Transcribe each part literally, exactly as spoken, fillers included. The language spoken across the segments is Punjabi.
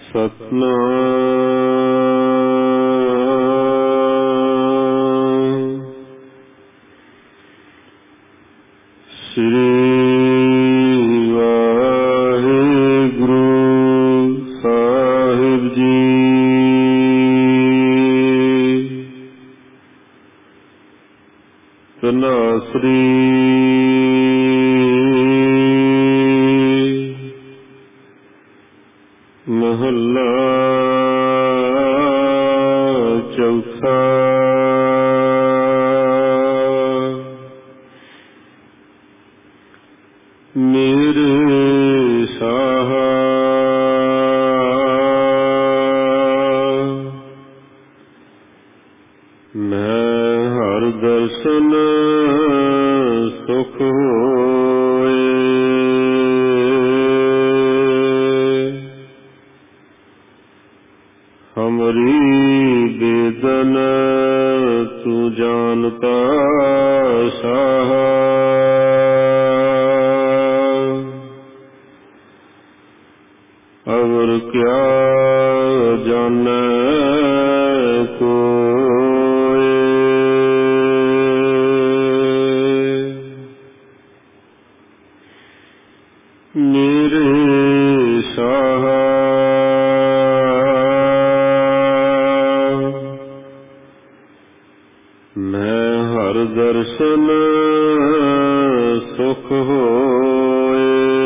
ਸਤਿਨਾਮ ਸ੍ਰੀ ਵਾਹਿਗੁਰੂ ਸਾਹਿਬ ਜੀ। ਧੰਨਾਸਰੀ ਮਹੱਲਾ ਚੌਥਾ। ਮੇਰੇ ਸਾਹਾ ਮੈਂ ਹਰ ਦਰਸ਼ਨ ਸੁਖ ਹੋਏ। ਹਮਰੀ ਬੇਦਨ ਤੂੰ ਜਾਣਤਾ ਸਾਹਾ। ਅਵਰ ਕਿਆ ਜਾਣੈ ਕੋਇ। ਮੇਰੇ ਸਾਹਾ ਮੈਂ ਹਰ ਦਰਸ਼ਨ ਸੁਖ ਹੋਏ।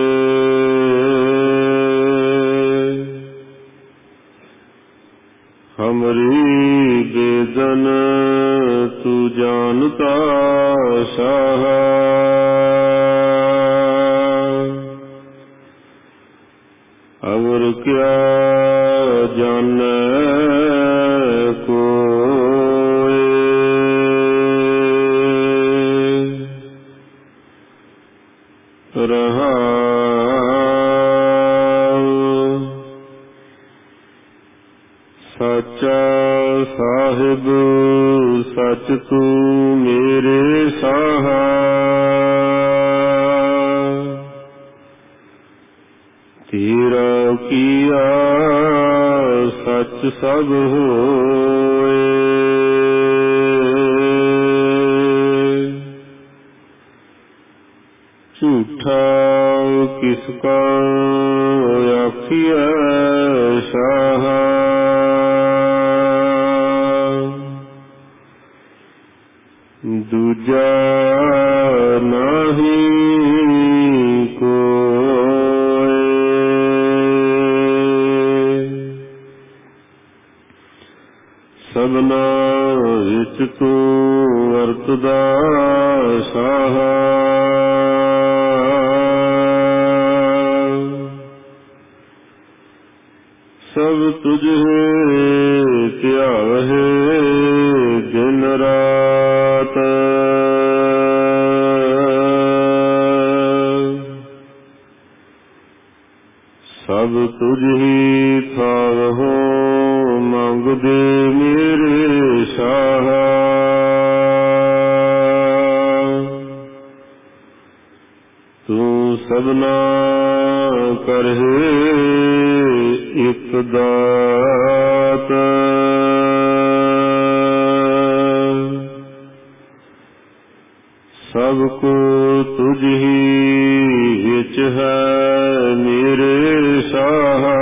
ਹਮਰੀ ਬੇਦਨ ਤੂੰ ਜਾਣਤਾ ਸਾਹਾ। ਅਵਰ ਕਿਆ ਜਾਣੈ ਕੋਇ। ਰਹਾਉ ਸਾਚਾ ਸਾਹਿਬ ਸਚ ਤੂੰ ਮੇਰੇ ਸਾਹਾ। ਤੇਰਾ ਕੀਆ ਸਚ ਸਭ ਹੋਏ। ਝੂਠਾ ਕਿਸ ਕਾ ਆਖੀਐ ਸਾਹਾ। ਦੂਜਾ ਨਾਹੀ ਕੋਇ। ਸਭਨਾ ਵਿੱਚ ਤੂੰ ਵਰਤਦਾ ਸਾਹਾ। ਸਭ ਤੁਝੇ ਧਿਆਵਹਿ ਦਿਨ ਰਾਤ। ਸਭ ਤੁਝੀ ਥਾਵਹੁ ਮੰਗਦੇ ਮੇਰੇ ਸਾਹਾ। ਤੂੰ ਸਭਨਾ ਕਰਹਿ ਇਕ ਦਾਤ। ਸਭ ਕੋ ਤੁਝੀ ਵਿੱਚ ਹੈ ਮੇਰੇ ਸਾਹਾ।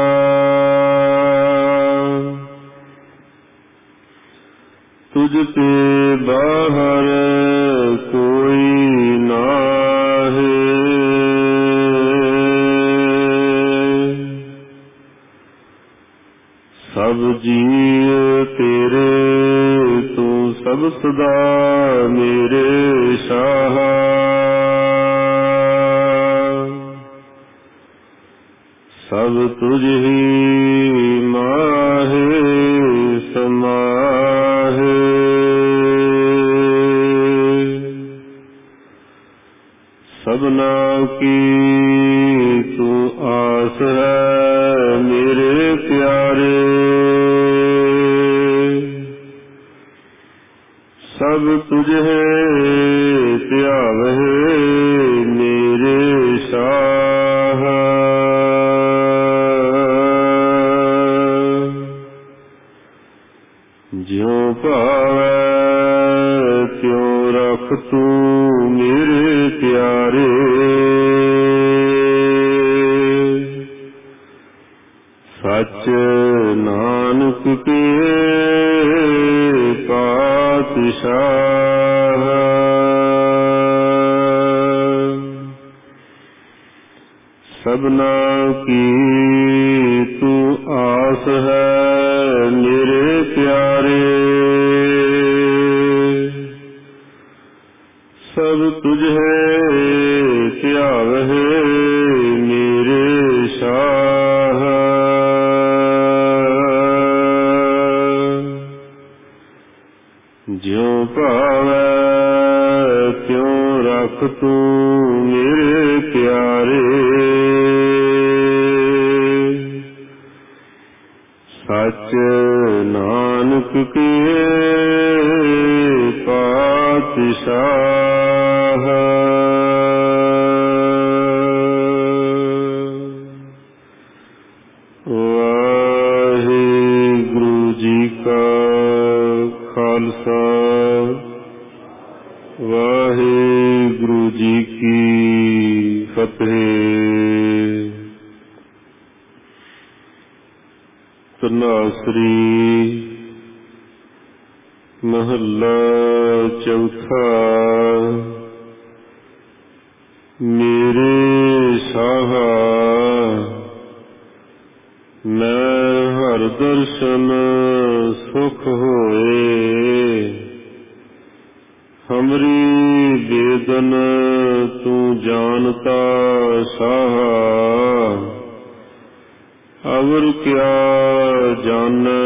ਤੁਝ ਤੇ ਬਾਹਰ ਕੋਈ ਨਾਹੀ। ਸਭ ਜੀਅ ਤੇਰੇ ਤੂੰ ਸਭ ਸਦਾ ਮੇਰੇ ਸਾਹਾ। ਸਭ ਤੁਝੀ ਮਾਹੇ ਸਮਾਹੇ। ਸਭਨਾ ਕੀ ਤੂੰ ਆਸ ਹੈ ਮੇਰੇ ਪਿਆਰੇ। ਸਭ ਤੁਝੇ ਧਿਆਵਹਿ ਮੇਰੇ ਸਾਹਾ। ਭਾਵੈ ਤਿਉ ਰਖ ਤੂੰ ਮੇਰੇ ਪਿਆਰੇ। ਸਚ ਨਾਨਕ ਕੇ ਪਾਤਸ਼ਾਹ। ਸਭਨਾ ਕੀ ਤੂੰ ਆਸ ਹੈ ਮੇਰੇ ਪਿਆਰੇ। ਸਭ ਤੁਝੇ ਧਿਆਵਹਿ ਮੇਰੇ ਸ਼ਾਹ। ਜਿਉ ਭਾਵੈ ਤਿਉ ਰਖ ਤੂੰ ਮੇਰੇ ਪਿਆਰੇ। ਸਚ ਨਾਨਕ ਕੇ ਪਾਤਸ਼ਾਹ। ਵਾਹਿਗੁਰੂ ਜੀ ਕਾ ਖਾਲਸਾ ਵਾਹਿਗੁਰੂ ਜੀ ਕੀ ਫਤਿਹ। ਧਨਾਸਰੀ ਮਹੱਲਾ ਚੌਥਾ। ਮੇਰੇ ਸਾਹਾ ਮੈਂ ਹਰ ਦਰਸ਼ਨ ਸੁਖ ਹੋਏ। ਹਮਰੀ ਬੇਦਨ ਤੂੰ ਜਾਣਤਾ ਸਾਹਾ। ਅਵਰ ਕਿਆ ਜਾਣੈ